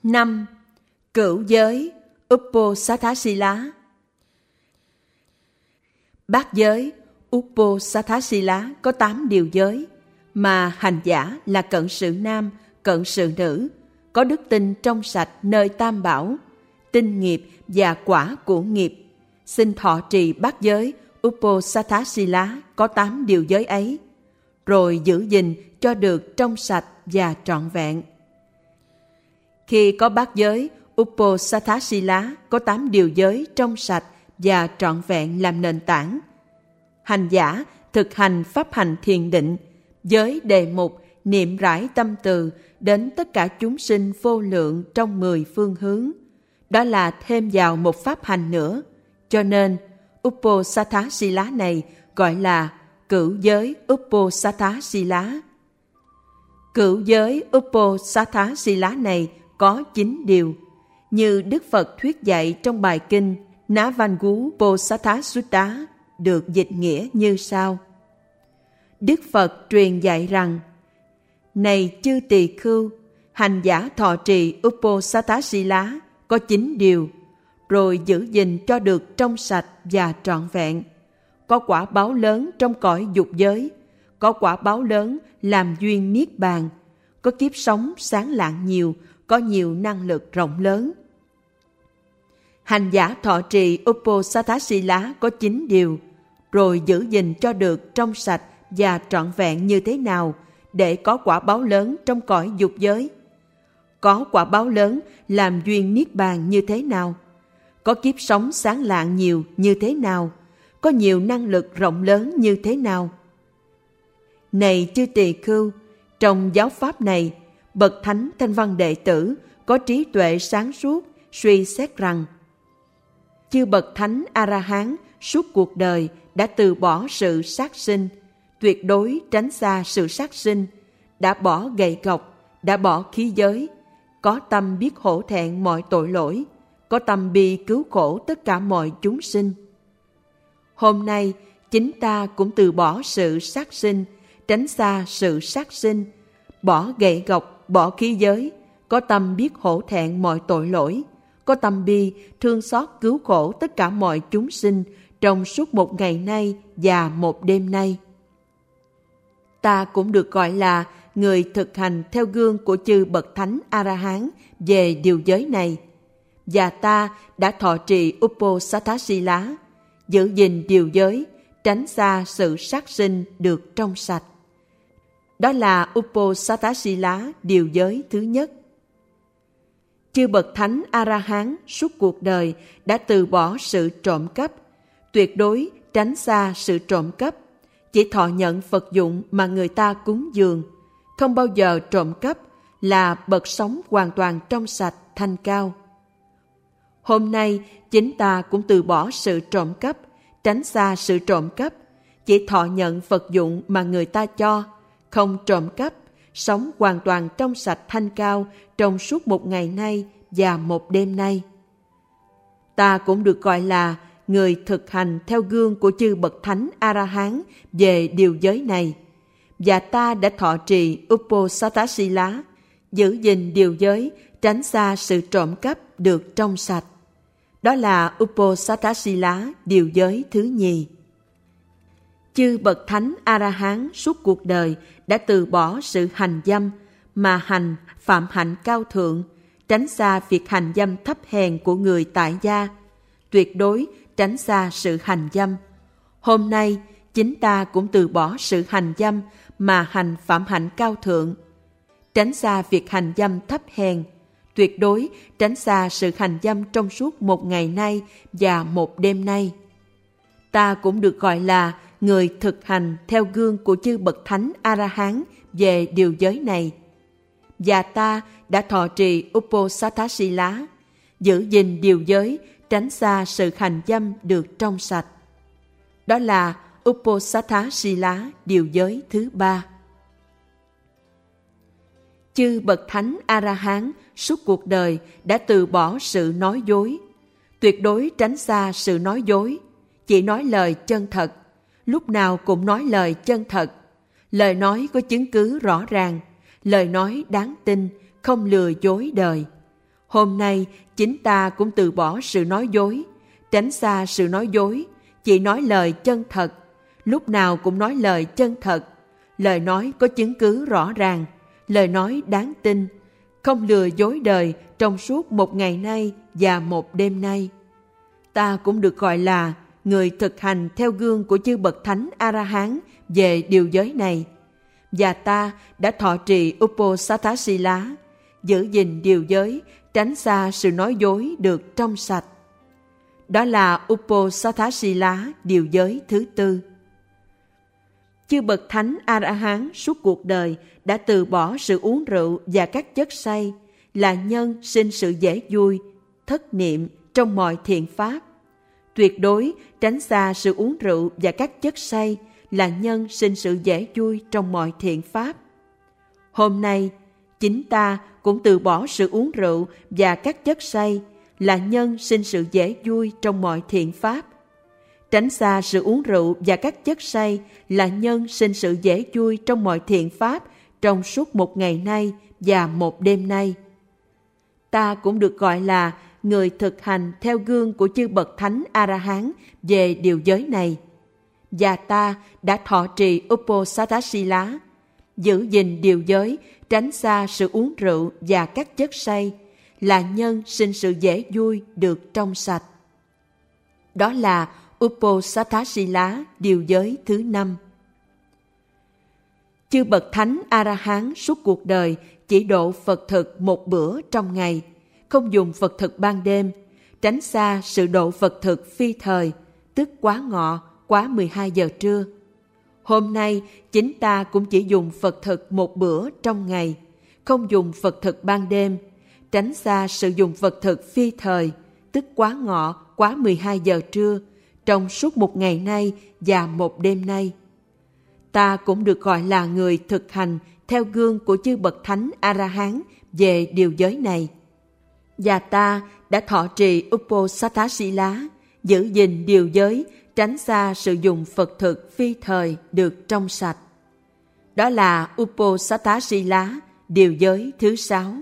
5. Cửu giới Uposatthasila. Bát giới Uposatthasila có 8 điều giới, mà hành giả là cận sự nam, cận sự nữ, có đức tin trong sạch nơi tam bảo, tinh nghiệp và quả của nghiệp, xin thọ trì bát giới Uposatthasila có 8 điều giới ấy, rồi giữ gìn cho được trong sạch và trọn vẹn. Khi có bát giới Uposatthasila có 8 điều giới trong sạch và trọn vẹn làm nền tảng, hành giả thực hành pháp hành thiền định với đề mục niệm rải tâm từ đến tất cả chúng sinh vô lượng trong 10 phương hướng. Đó là thêm vào một pháp hành nữa, cho nên Uposatthasila này gọi là cửu giới Uposatthasila. Cửu giới Uposatthasila này có 9 điều, như Đức Phật thuyết dạy trong bài kinh Navangupposatthā Sutta, được dịch nghĩa như sau. Đức Phật truyền dạy rằng: Này chư tỳ khưu, hành giả thọ trì Uposatthasila có 9 điều, rồi giữ gìn cho được trong sạch và trọn vẹn, có quả báo lớn trong cõi dục giới, có quả báo lớn làm duyên niết bàn, có kiếp sống sáng lạng nhiều, có nhiều năng lực rộng lớn. Hành giả thọ trì Uposatthasila có 9 điều, rồi giữ gìn cho được trong sạch và trọn vẹn như thế nào để có quả báo lớn trong cõi dục giới? Có quả báo lớn làm duyên niết bàn như thế nào? Có kiếp sống sáng lạng nhiều như thế nào? Có nhiều năng lực rộng lớn như thế nào? Này chư tỳ khưu, trong giáo pháp này, bậc thánh Thanh Văn đệ tử có trí tuệ sáng suốt suy xét rằng: chư bậc thánh A-la-hán suốt cuộc đời đã từ bỏ sự sát sinh, tuyệt đối tránh xa sự sát sinh, đã bỏ gậy gộc, đã bỏ khí giới, có tâm biết hổ thẹn mọi tội lỗi, có tâm bi cứu khổ tất cả mọi chúng sinh. Hôm nay, chính ta cũng từ bỏ sự sát sinh, tránh xa sự sát sinh, bỏ gậy gộc, bỏ khí giới, có tâm biết hổ thẹn mọi tội lỗi, có tâm bi thương xót cứu khổ tất cả mọi chúng sinh trong suốt một ngày nay và một đêm nay. Ta cũng được gọi là người thực hành theo gương của chư bậc thánh A-la-hán về điều giới này, và ta đã thọ trì Uposatthasila, giữ gìn điều giới, tránh xa sự sát sinh được trong sạch. Đó là Uposatthasila điều giới thứ nhất. Chư bậc thánh A-la-hán suốt cuộc đời đã từ bỏ sự trộm cắp, tuyệt đối tránh xa sự trộm cắp, chỉ thọ nhận vật dụng mà người ta cúng dường, không bao giờ trộm cắp, là bậc sống hoàn toàn trong sạch thanh cao. Hôm nay, chính ta cũng từ bỏ sự trộm cắp, tránh xa sự trộm cắp, chỉ thọ nhận vật dụng mà người ta cho, không trộm cắp, sống hoàn toàn trong sạch thanh cao trong suốt một ngày nay và một đêm nay. Ta cũng được gọi là người thực hành theo gương của chư bậc thánh A-la-hán về điều giới này, và ta đã thọ trì Uposatthasila, giữ gìn điều giới, tránh xa sự trộm cắp được trong sạch. Đó là Uposatthasila điều giới thứ nhì. Chư bậc thánh A-la-hán suốt cuộc đời đã từ bỏ sự hành dâm, mà hành phạm hạnh cao thượng, tránh xa việc hành dâm thấp hèn của người tại gia, tuyệt đối tránh xa sự hành dâm. Hôm nay, chính ta cũng từ bỏ sự hành dâm mà hành phạm hạnh cao thượng, tránh xa việc hành dâm thấp hèn, tuyệt đối tránh xa sự hành dâm trong suốt một ngày nay và một đêm nay. Ta cũng được gọi là người thực hành theo gương của chư bậc thánh A-la-hán về điều giới này, và ta đã thọ trì Uposatthasila, giữ gìn điều giới, tránh xa sự hành dâm được trong sạch. Đó là Uposatthasila điều giới thứ ba. Chư bậc thánh A-la-hán suốt cuộc đời đã từ bỏ sự nói dối, tuyệt đối tránh xa sự nói dối, chỉ nói lời chân thật, lúc nào cũng nói lời chân thật, lời nói có chứng cứ rõ ràng, lời nói đáng tin, không lừa dối đời. Hôm nay chính ta cũng từ bỏ sự nói dối, tránh xa sự nói dối, chỉ nói lời chân thật, lúc nào cũng nói lời chân thật, lời nói có chứng cứ rõ ràng, lời nói đáng tin, không lừa dối đời trong suốt một ngày nay và một đêm nay. Ta cũng được gọi là người thực hành theo gương của chư bậc thánh A-la-hán về điều giới này. Và ta đã thọ trì Uposatthasila, giữ gìn điều giới, tránh xa sự nói dối được trong sạch. Đó là Uposatthasila, điều giới thứ tư. Chư bậc thánh A-la-hán suốt cuộc đời đã từ bỏ sự uống rượu và các chất say, là nhân sinh sự dễ vui, thất niệm trong mọi thiện pháp. Tuyệt đối tránh xa sự uống rượu và các chất say, là nhân sinh sự dễ vui trong mọi thiện pháp. Hôm nay, chính ta cũng từ bỏ sự uống rượu và các chất say, là nhân sinh sự dễ vui trong mọi thiện pháp. Tránh xa sự uống rượu và các chất say, là nhân sinh sự dễ vui trong mọi thiện pháp trong suốt một ngày nay và một đêm nay. Ta cũng được gọi là người thực hành theo gương của chư bậc thánh A-la-hán về điều giới này. Và ta đã thọ trì Uposatthasila, giữ gìn điều giới, tránh xa sự uống rượu và các chất say, là nhân sinh sự dễ vui được trong sạch. Đó là Uposatthasila, điều giới thứ 5. Chư bậc thánh A-la-hán suốt cuộc đời chỉ độ Phật thực một bữa trong ngày, không dùng Phật thực ban đêm, tránh xa sự độ Phật thực phi thời, tức quá ngọ, quá 12 giờ trưa. Hôm nay, chính ta cũng chỉ dùng Phật thực một bữa trong ngày, không dùng Phật thực ban đêm, tránh xa sự dùng Phật thực phi thời, tức quá ngọ, quá 12 giờ trưa, trong suốt một ngày nay và một đêm nay. Ta cũng được gọi là người thực hành theo gương của chư bậc thánh A-la-hán về điều giới này. Và ta đã thọ trì Uposatthasila, giữ gìn điều giới, tránh xa sự dùng Phật thực phi thời được trong sạch. Đó là Uposatthasila, điều giới thứ 6.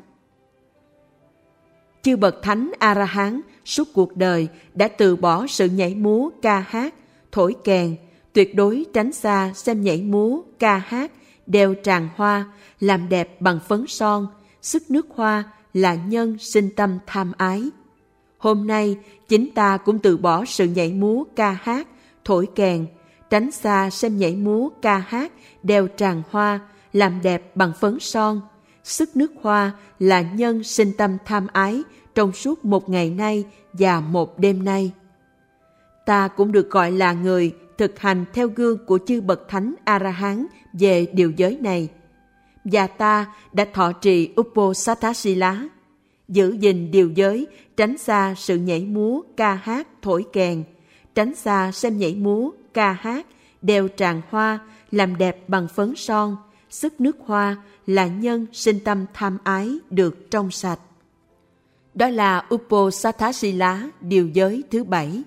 Chư bậc thánh A-la-hán suốt cuộc đời đã từ bỏ sự nhảy múa, ca hát, thổi kèn, tuyệt đối tránh xa xem nhảy múa, ca hát, đeo tràng hoa, làm đẹp bằng phấn son, sức nước hoa, là nhân sinh tâm tham ái. Hôm nay, chính ta cũng từ bỏ sự nhảy múa, ca hát, thổi kèn, tránh xa xem nhảy múa, ca hát, đeo tràng hoa, làm đẹp bằng phấn son, sức nước hoa, là nhân sinh tâm tham ái trong suốt một ngày nay và một đêm nay. Ta cũng được gọi là người thực hành theo gương của chư bậc thánh A-la-hán về điều giới này. Và ta đã thọ trì Uposatthasila, giữ gìn điều giới, tránh xa sự nhảy múa, ca hát, thổi kèn, tránh xa xem nhảy múa, ca hát, đeo tràng hoa, làm đẹp bằng phấn son, sức nước hoa, là nhân sinh tâm tham ái được trong sạch. Đó là Uposatthasila, điều giới thứ 7.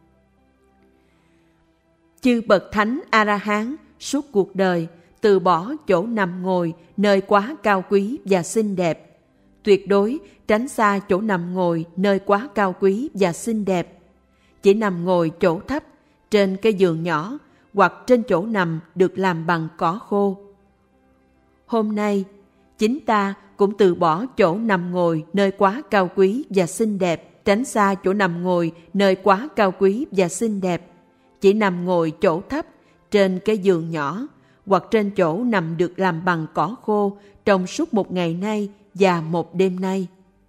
Chư bậc thánh A-la-hán suốt cuộc đời từ bỏ chỗ nằm ngồi nơi quá cao quý và xinh đẹp, tuyệt đối tránh xa chỗ nằm ngồi nơi quá cao quý và xinh đẹp, chỉ nằm ngồi chỗ thấp trên cái giường nhỏ hoặc trên chỗ nằm được làm bằng cỏ khô. Hôm nay, chính ta cũng từ bỏ chỗ nằm ngồi nơi quá cao quý và xinh đẹp, tránh xa chỗ nằm ngồi nơi quá cao quý và xinh đẹp, chỉ nằm ngồi chỗ thấp trên cái giường nhỏ hoặc trên chỗ nằm được làm bằng cỏ khô trong suốt một ngày nay và một đêm nay.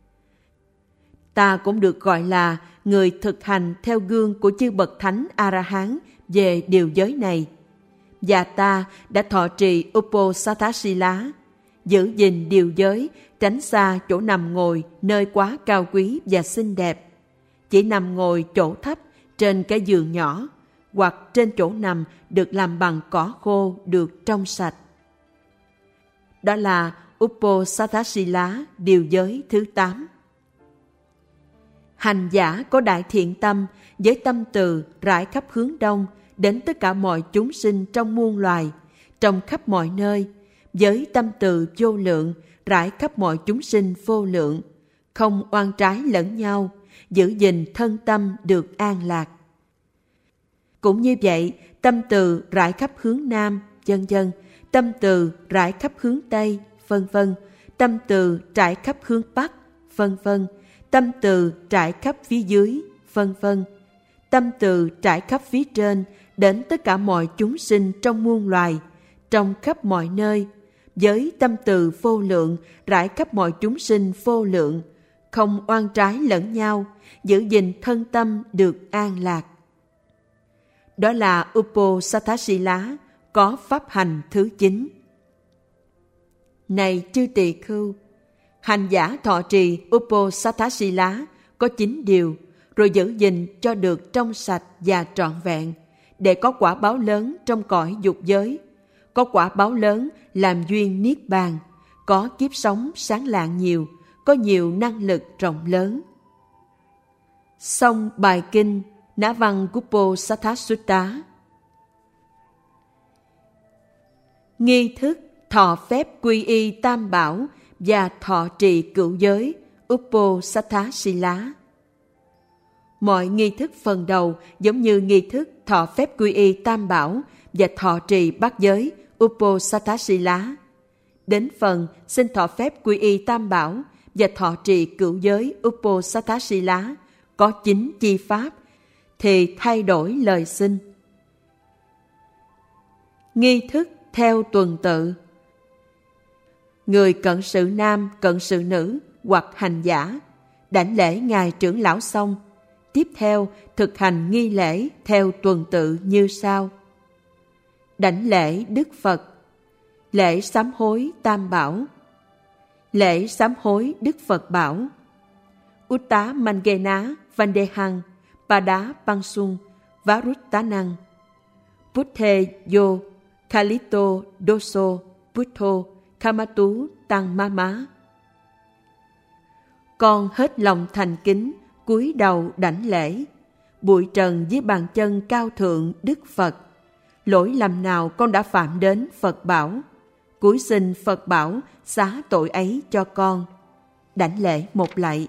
Ta cũng được gọi là người thực hành theo gương của chư bậc thánh A-la-hán về điều giới này. Và ta đã thọ trì Uposatthasila, giữ gìn điều giới, tránh xa chỗ nằm ngồi nơi quá cao quý và xinh đẹp, chỉ nằm ngồi chỗ thấp trên cái giường nhỏ hoặc trên chỗ nằm được làm bằng cỏ khô được trong sạch. Đó là Uposatthasila, điều giới thứ 8. Hành giả có đại thiện tâm với tâm từ rải khắp hướng đông đến tất cả mọi chúng sinh trong muôn loài, trong khắp mọi nơi, với tâm từ vô lượng rải khắp mọi chúng sinh vô lượng, không oan trái lẫn nhau, giữ gìn thân tâm được an lạc. Cũng như vậy, tâm từ rải khắp hướng Nam, vân vân, tâm từ rải khắp hướng Tây, vân vân, tâm từ trải khắp hướng Bắc, vân vân, tâm từ trải khắp phía dưới, vân vân, tâm từ trải khắp phía trên, đến tất cả mọi chúng sinh trong muôn loài, trong khắp mọi nơi, với tâm từ vô lượng rải khắp mọi chúng sinh vô lượng, không oan trái lẫn nhau, giữ gìn thân tâm được an lạc. Đó là Uposatthasila, có pháp hành thứ 9. Này chư tỳ khưu, hành giả thọ trì Uposatthasila có 9 điều, rồi giữ gìn cho được trong sạch và trọn vẹn, để có quả báo lớn trong cõi dục giới, có quả báo lớn làm duyên niết bàn, có kiếp sống sáng lạng nhiều, có nhiều năng lực rộng lớn. Xong bài kinh Navaṅ-Uposatthasutta. Nghi thức thọ phép quy y tam bảo và thọ trì cửu giới Uposatthasila. Mọi nghi thức phần đầu giống như nghi thức thọ phép quy y tam bảo và thọ trì bát giới Uposatthasila. Đến phần xin thọ phép quy y tam bảo và thọ trì cửu giới Uposatthasila có 9 chi pháp, thì thay đổi lời xin. Nghi thức theo tuần tự. Người cận sự nam, cận sự nữ hoặc hành giả đảnh lễ ngài trưởng lão xong, tiếp theo thực hành nghi lễ theo tuần tự như sau: đảnh lễ Đức Phật, lễ sám hối Tam Bảo, lễ sám hối Đức Phật Bảo, Utta Mangena Vandehang Pada Pangsung Varuttanang, Putthe Yo Kalito Doso Puttho Kamatu Tăng Mama. Con hết lòng thành kính cúi đầu đảnh lễ, bụi trần dưới bàn chân cao thượng Đức Phật. Lỗi lầm nào con đã phạm đến Phật bảo, cúi xin Phật bảo xá tội ấy cho con. Đảnh lễ một lạy.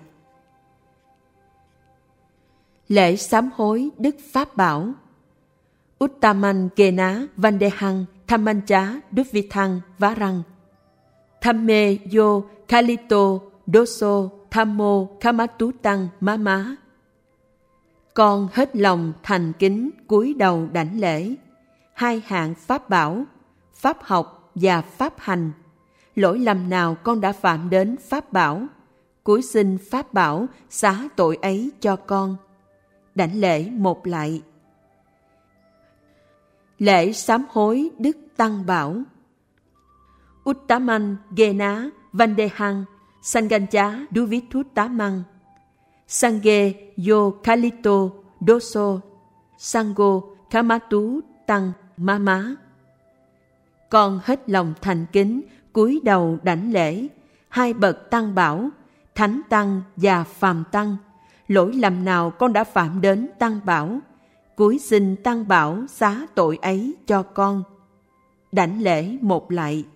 Lễ sám hối Đức Pháp Bảo. Uttaman Kena Vandehang Thammancha Duvithang Varang, Thamme Yo Kalito Doso Thammo Kamatutang Mama. Con hết lòng thành kính cúi đầu đảnh lễ hai hạng pháp bảo, pháp học và pháp hành. Lỗi lầm nào con đã phạm đến pháp bảo, cúi xin pháp bảo xá tội ấy cho con. Đảnh lễ một lạy. Lễ sám hối Đức Tăng Bảo. Uttaman Gena Vandehang Sangancha Duvithuttamang, Sange Yo Kalito Doso Sango Kamatu Tăng Mama. Con hết lòng thành kính cúi đầu đảnh lễ hai bậc tăng bảo, thánh tăng và phàm tăng. Lỗi lầm nào con đã phạm đến tăng bảo, cúi xin tăng bảo xá tội ấy cho con. Đảnh lễ một lạy.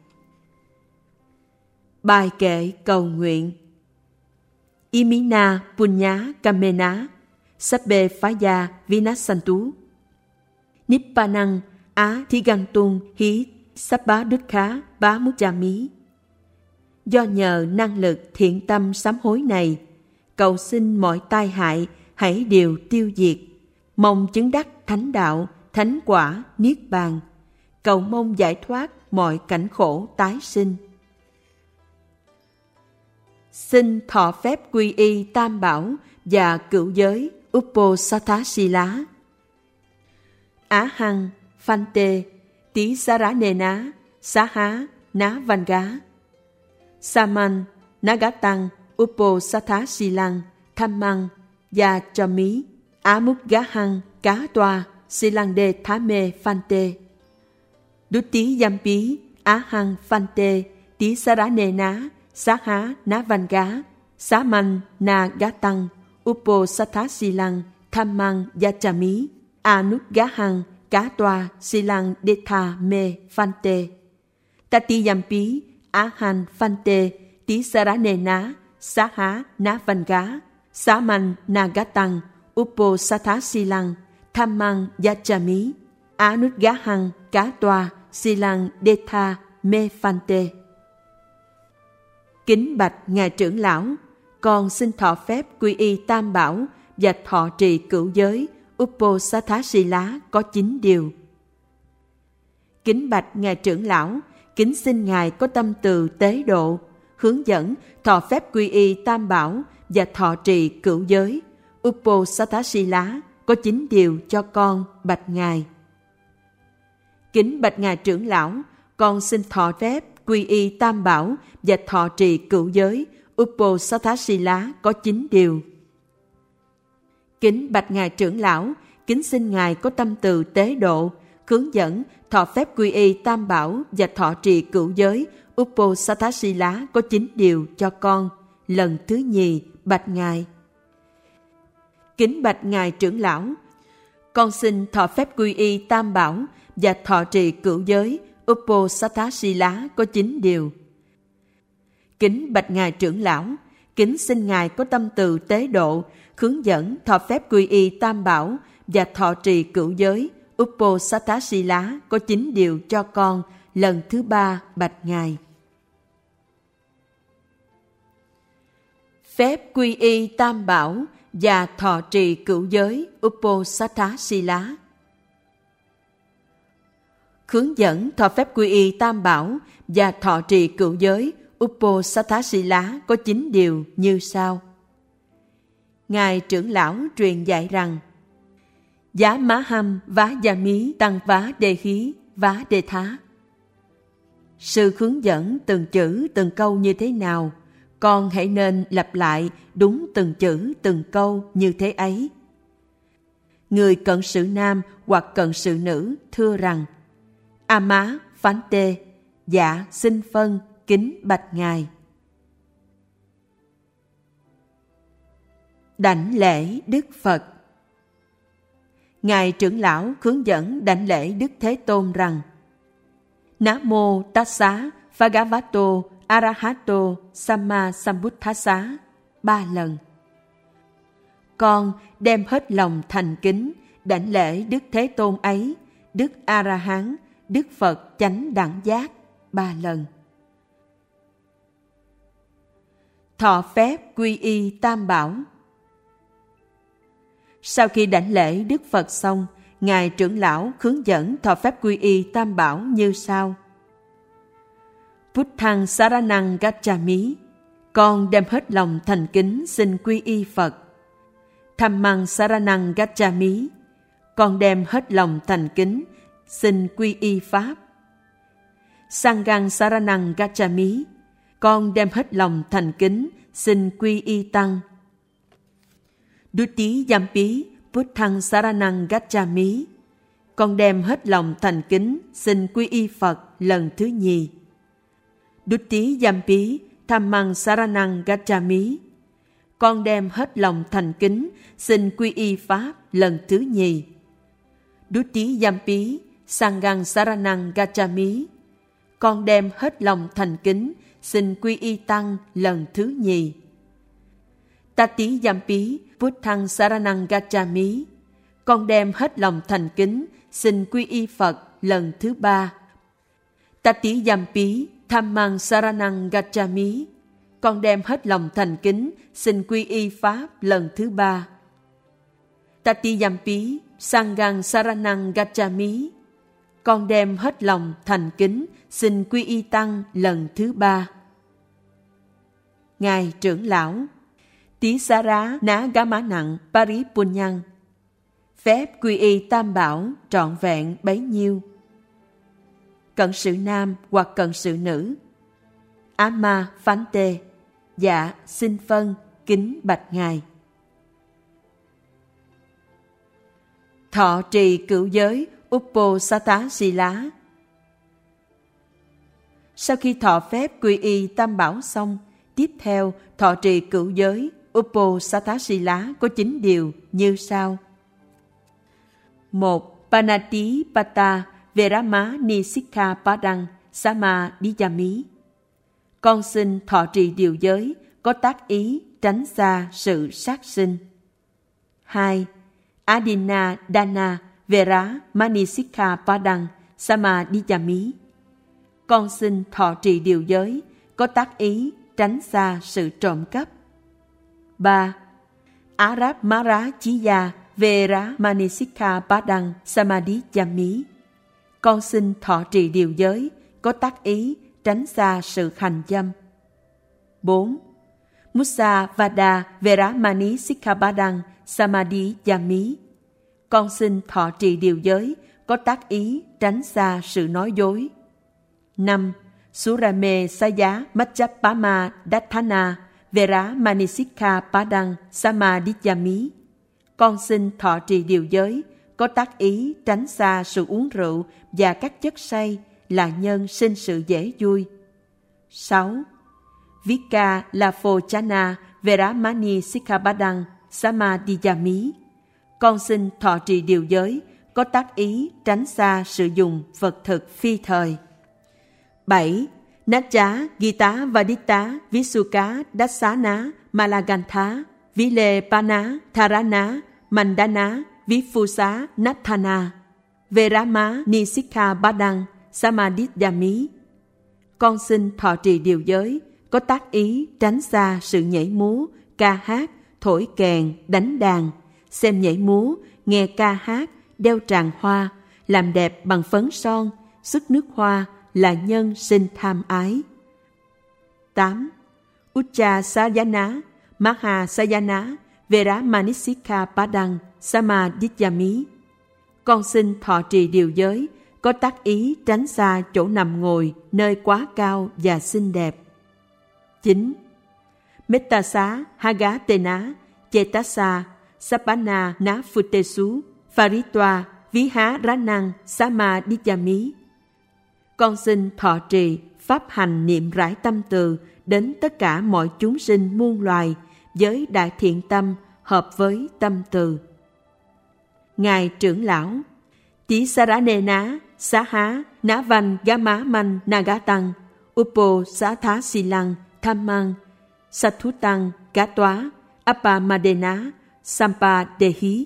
Bài kệ cầu nguyện. Imina Punya Kamena Sabbe Phaya Vinasantu Nippanang Á Thigantung Hí Sabba Dukkha Bá Mujjami. Do nhờ năng lực thiện tâm sám hối này, cầu xin mọi tai hại hãy đều tiêu diệt, mong chứng đắc thánh đạo, thánh quả, niết bàn, cầu mong giải thoát mọi cảnh khổ tái sinh. Xin thọ phép quy y tam bảo và cửu giới Uposatthasila. Á hăng Phante Tí Saranena Saha Ná Vanga Saman Nagatang Uposatthasilang Thammang Và Chami Amukgahang Cá Toa Silang De Thame Phante Dutti Yampi Á hăng Phante Tí Saranena Saha Ná Vanga Saman Nagatang Uposatthasilang Thammang Yachami Anugahang Cá Toa Silang Detha Me Phante Tatiyampi Ahan Phante Tí Saranena Xá Há Ná Văn Gá, Xá Manh Na Gá Tăng, Uppo Sathá Silang, Tham Măng Yachami, Á Nút Gá Hăng, Cá Toa, Silang Đê Tha, Mê Phan Tê. Kính bạch Ngài trưởng lão, con xin thọ phép quy y Tam Bảo và thọ trì cửu giới Uppo Sathá Sila có 9 điều. Kính bạch Ngài trưởng lão, kính xin Ngài có tâm từ tế độ, hướng dẫn thọ phép quy y Tam Bảo và thọ trì cửu giới Uppo Sathá Sila có 9 điều cho con bạch Ngài. Kính bạch Ngài trưởng lão, con xin thọ phép quy y Tam Bảo và thọ trì cửu giới Uppo Sathá Sila có 9 điều. Kính bạch Ngài trưởng lão, kính xin Ngài có tâm từ tế độ, hướng dẫn thọ phép quy y Tam Bảo và thọ trì cửu giới Uppo Sathá Sila có 9 điều cho con lần thứ nhì bạch Ngài. Kính bạch Ngài trưởng lão, con xin thọ phép quy y Tam Bảo và thọ trì cửu giới Uppo Sathá Sila có 9 điều. Kính bạch Ngài trưởng lão, kính xin Ngài có tâm từ tế độ, hướng dẫn thọ phép quy y Tam Bảo và thọ trì cửu giới Uppo Sathá Sila có 9 điều cho con lần thứ 3 bạch Ngài. Phép quy y Tam Bảo và thọ trì cửu giới Uppo Sathá Sila. Hướng dẫn thọ phép quy y Tam Bảo và thọ trì cửu giới Uppo Sathá Sila có 9 điều như sau. Ngài trưởng lão truyền dạy rằng: Giá má hâm vá gia mí tăng vá đề khí vá đề thá. Sư hướng dẫn từng chữ từng câu như thế nào, con hãy nên lặp lại đúng từng chữ từng câu như thế ấy. Người cận sự nam hoặc cận sự nữ thưa rằng: A má phán tê, dạ xin phân kính bạch Ngài. Đảnh lễ Đức Phật. Ngài trưởng lão hướng dẫn đảnh lễ Đức Thế Tôn rằng: Nam mô Tassa Bhagavato Arahato Samma Sambuddhassa 3 lần. Con đem hết lòng thành kính đảnh lễ Đức Thế Tôn ấy, Đức A-ra-hán, Đức Phật chánh đẳng giác 3 lần. Thọ phép quy y Tam Bảo. Sau khi đảnh lễ Đức Phật xong, Ngài trưởng lão hướng dẫn thọ phép quy y Tam Bảo như sau. Buddhang Saranang Gacchami, con đem hết lòng thành kính xin quy y Phật. Dhammang Saranang Gacchami, con đem hết lòng thành kính xin quy y Pháp. Sanghang Saranang Gacchami, con đem hết lòng thành kính xin quy y Tăng. Dutī Yampi Buddhang Saranang Gacchami, con đem hết lòng thành kính xin quy y Phật lần thứ nhì. Dutī Yampi Dhammang Saranang Gacchami, con đem hết lòng thành kính xin quy y Pháp lần thứ nhì. Dutī Yampi Sanghang Saranang Gacchami, con đem hết lòng thành kính xin quy y Tăng lần thứ nhì. Tati Yampi Buddhang Saranang Gacchami, con đem hết lòng thành kính xin quy y Phật lần thứ 3. Tati Yampi Dhammang Saranang Gacchami, con đem hết lòng thành kính xin quy y Pháp lần thứ 3. Tati Yampi Sanghang Saranang Gacchami, con đem hết lòng thành kính xin quy y Tăng lần thứ 3. Ngài trưởng lão, Tisara Ná Gá Mã Nặng Paripunyang, phép quy y Tam Bảo trọn vẹn bấy nhiêu. Cận sự nam hoặc cận sự nữ. Ama phán tê, dạ xin phân kính bạch Ngài. Thọ trì cửu giới Uppo Sathá Sila. Sau khi thọ phép quy y Tam Bảo xong, tiếp theo thọ trì cửu giới Uppo Sathá Sila có 9 điều như sau. 1. Panati Pata Verama Nisikha Padang Sama Diyami. Con xin thọ trì điều giới, có tác ý tránh xa sự sát sinh. 2. Adina Dana Vera Manisikha Padang Samadhiyami. Con xin thọ trì điều giới, có tác ý tránh xa sự trộm cắp. 3. Arab Mara Chiya Vera Manisikha Padang Samadhiyami. Con xin thọ trì điều giới, có tác ý tránh xa sự hành dâm. 4. Musa Vada Veramani Sikkhapadang Samadhiyami. Con xin thọ trì điều giới, có tác ý tránh xa sự nói dối. 5. Surame Saya Majjapama Dathana Veramani Sikkhapadang Samadhiyami. Con xin thọ trì điều giới, có tác ý tránh xa sự uống rượu và các chất say là nhân sinh sự dễ vui. 6. Vika Lafochana Veramani Sikkhapadang Samadhiyami. Con xin thọ trì điều giới, có tác ý tránh xa sự dùng vật thực phi thời. 7. Nacha Gita Vadita Visuka Dassana Malagantha Vilepana Tharana Mandana Vifusa Nathana Verama Nisikhapadang Samadhiyami. Con xin thọ trì điều giới, có tác ý tránh xa sự nhảy múa, ca hát, thổi kèn, đánh đàn, xem nhảy múa, nghe ca hát, đeo tràng hoa, làm đẹp bằng phấn son, sức nước hoa là nhân sinh tham ái. 8. Ucha Sayana Maha Sayana Veramanisikhapadang Samadhiyami. Con xin thọ trì điều giới, có tác ý tránh xa chỗ nằm ngồi nơi quá cao và xinh đẹp. 9. Mettasa Hagatena Chetasa Sapana Nafutesu Pharitva Viharanang Samadhiyami. Con xin thọ trì pháp hành niệm rải tâm từ đến tất cả mọi chúng sinh muôn loài với đại thiện tâm hợp với tâm từ. Ngài trưởng lão Tisaranena Saha Navan Gamaman Nagatang Upo Satha Silang Thammang Sathutang Gatwa Apamadena Sampadehi.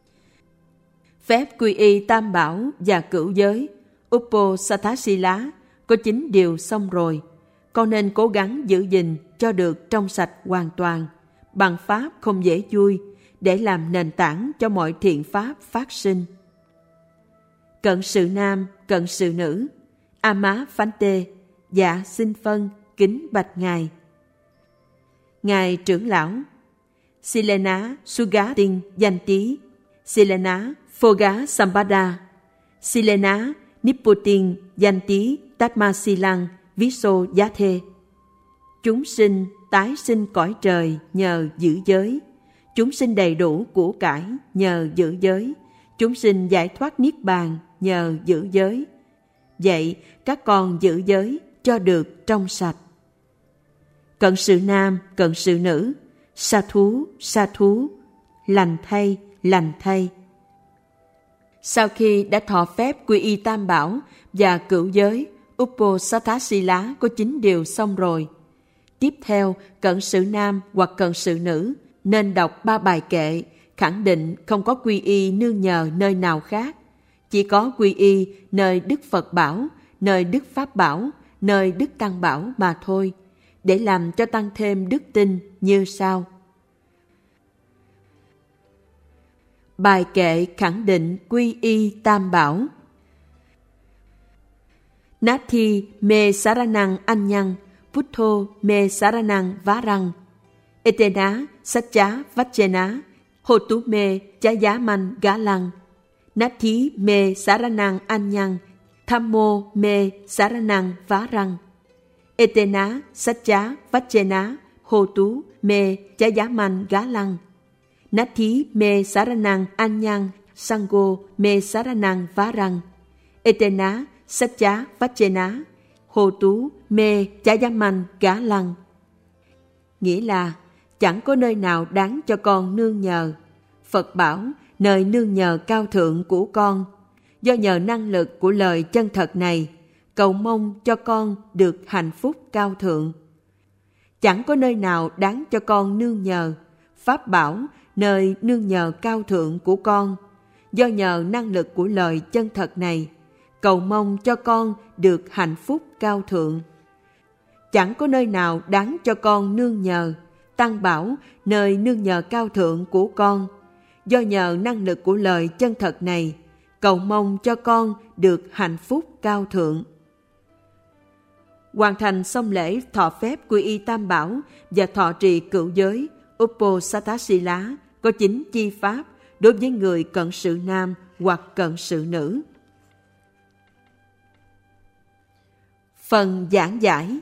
Phép quy y tam bảo và cửu giới Upo Sathasila có 9 điều xong rồi. Con nên cố gắng giữ gìn cho được trong sạch hoàn toàn bằng pháp không dễ vui để làm nền tảng cho mọi thiện pháp phát sinh. Cận sự nam, cận sự nữ, Ama Phante, dạ xin phân, kính bạch Ngài. Ngài trưởng lão, Silena Sugatin Yanti, Silena Phoga Sampada, Silena Nipputin Yanti Tatmasilang Viso Yathe. Chúng sinh tái sinh cõi trời nhờ giữ giới. Chúng sinh đầy đủ của cải nhờ giữ giới. Chúng sinh giải thoát niết bàn nhờ giữ giới. Vậy các con giữ giới cho được trong sạch. Cận sự nam, cận sự nữ, sa thú, lành thay, lành thay. Sau khi đã thọ phép quy y tam bảo và cửu giới, Uposatthasila có 9 điều xong rồi. Tiếp theo, cận sự nam hoặc cận sự nữ nên đọc 3 bài kệ, khẳng định không có quy y nương nhờ nơi nào khác. Chỉ có quy y nơi Đức Phật bảo, nơi Đức Pháp bảo, nơi Đức Tăng bảo mà thôi, để làm cho tăng thêm đức tin như sau. Bài kệ khẳng định quy y tam bảo. Nati me saranang anyang, Puttho me saranang varang, Etena satcha vachena, Hotu me chayaman galang, Nati me saranang anyang, Thammo me saranang varang, Etena satcha vachena, Hotu me chayaman galang, Nati me saranang anyang, Sangho me saranang varang, Etena satcha vachena, Hotu me chayaman galang. Nghĩa là chẳng có nơi nào đáng cho con nương nhờ. Phật bảo nơi nương nhờ cao thượng của con. Do nhờ năng lực của lời chân thật này, cầu mong cho con được hạnh phúc cao thượng. Chẳng có nơi nào đáng cho con nương nhờ, pháp bảo nơi nương nhờ cao thượng của con. Do nhờ năng lực của lời chân thật này, cầu mong cho con được hạnh phúc cao thượng. Chẳng có nơi nào đáng cho con nương nhờ, tăng bảo nơi nương nhờ cao thượng của con. Do nhờ năng lực của lời chân thật này, cầu mong cho con được hạnh phúc cao thượng. Hoàn thành xong lễ thọ phép quy y Tam Bảo và thọ trì cựu giới Uposatthasila có 9 chi pháp đối với người cận sự nam hoặc cận sự nữ. Phần giảng giải.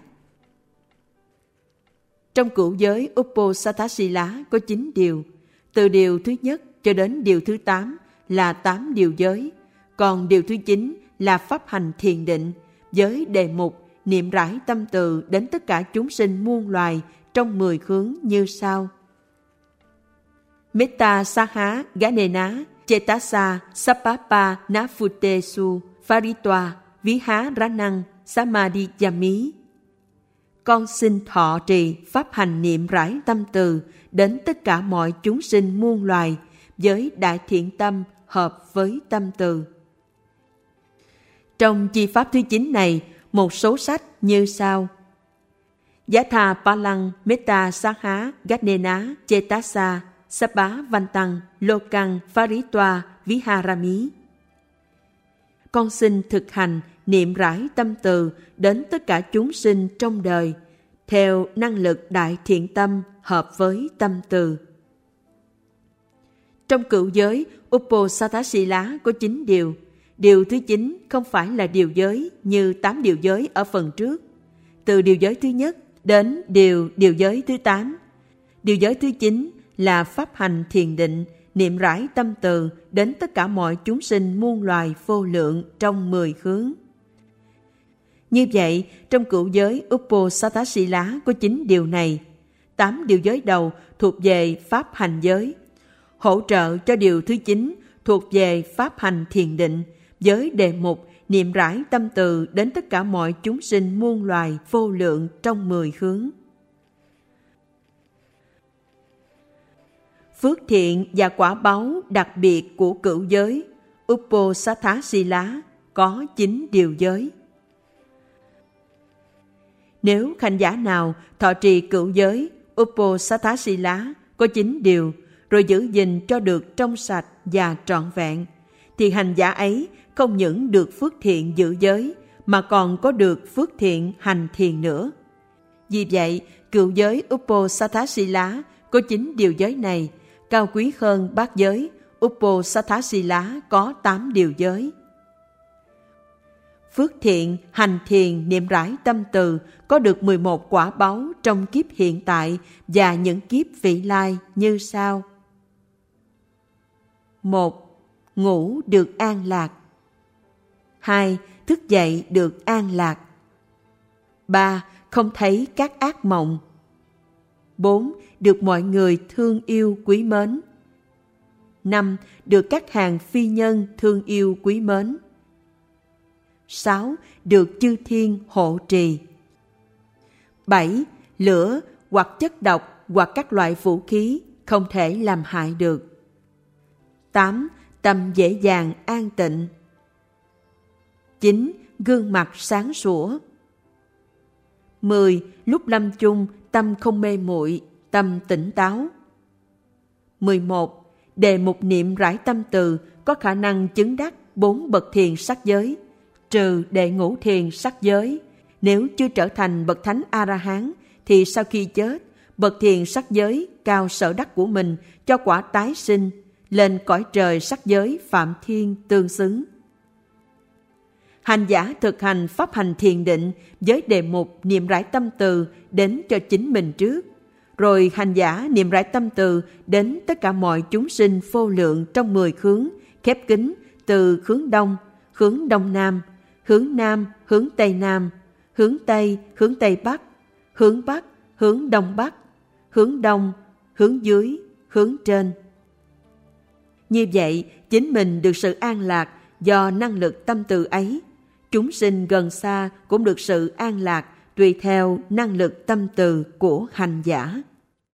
Trong cựu giới Uposatthasila có 9 điều, từ điều thứ nhất cho đến điều thứ 8 là 8 điều giới, còn điều thứ 9 là pháp hành thiền định với đề mục niệm rải tâm từ đến tất cả chúng sinh muôn loài trong 10 hướng như sau. Metta Saha Ganena Chetasa Sapapa Nafutesu Pharitva Viha Ranang Samadhiyami. Con xin thọ trì pháp hành niệm rải tâm từ đến tất cả mọi chúng sinh muôn loài với đại thiện tâm hợp với tâm từ. Trong chi pháp thứ 9 này, một số sách như sau. Yatha Palang Metta Saha Ganena Chetasa Sapa Vantang Lokang Pharitva Viharami. Con xin thực hành niệm rải tâm từ đến tất cả chúng sinh trong đời, theo năng lực đại thiện tâm hợp với tâm từ. Trong cựu giới Uposatthasila có 9 điều. Điều thứ 9 không phải là điều giới như 8 điều giới ở phần trước. Từ điều giới thứ nhất đến điều giới thứ 8. Điều giới thứ 9 là pháp hành thiền định, niệm rải tâm từ đến tất cả mọi chúng sinh muôn loài vô lượng trong 10 hướng. Như vậy, trong cựu giới Uposatthasila có 9 điều này. 8 điều giới đầu thuộc về pháp hành giới. Hỗ trợ cho điều thứ 9 thuộc về pháp hành thiền định với đề mục niệm rải tâm từ đến tất cả mọi chúng sinh muôn loài vô lượng trong 10 hướng. Phước thiện và quả báu đặc biệt của cựu giới Uposatthasila có 9 điều giới. Nếu hành giả nào thọ trì cựu giới Uposatthasila có 9 điều rồi giữ gìn cho được trong sạch và trọn vẹn, thì hành giả ấy không những được phước thiện giữ giới mà còn có được phước thiện hành thiền nữa. Vì vậy, cựu giới Uposatthasila có 9 điều giới này cao quý hơn bát giới Uposatthasila có 8 điều giới. Phước thiện hành thiền niệm rải tâm từ có được 11 quả báu trong kiếp hiện tại và những kiếp vị lai như sau. 1. Ngủ được an lạc. 2. Thức dậy được an lạc. 3. Không thấy các ác mộng. 4. Được mọi người thương yêu quý mến. 5. Được các hàng phi nhân thương yêu quý mến. 6. Được chư thiên hộ trì. 7. Lửa hoặc chất độc hoặc các loại vũ khí không thể làm hại được. 8. Tâm dễ dàng an tịnh. 9. Gương mặt sáng sủa. 10. Lúc lâm chung tâm không mê muội, tâm tỉnh táo. 11. Đề mục niệm rải tâm từ có khả năng chứng đắc 4 bậc thiền sắc giới, trừ đệ ngũ thiền sắc giới. Nếu chưa trở thành bậc thánh A-la-hán thì sau khi chết, bậc thiền sắc giới cao sở đắc của mình cho quả tái sinh lên cõi trời sắc giới phạm thiên tương xứng. Hành giả thực hành pháp hành thiền định với đề mục niệm rải tâm từ đến cho chính mình trước, rồi hành giả niệm rải tâm từ đến tất cả mọi chúng sinh vô lượng trong 10 hướng khép kín, từ hướng đông nam, hướng nam, hướng tây nam, hướng tây bắc, hướng đông bắc, hướng đông, hướng dưới, hướng trên. Như vậy, chính mình được sự an lạc do năng lực tâm từ ấy. Chúng sinh gần xa cũng được sự an lạc tùy theo năng lực tâm từ của hành giả.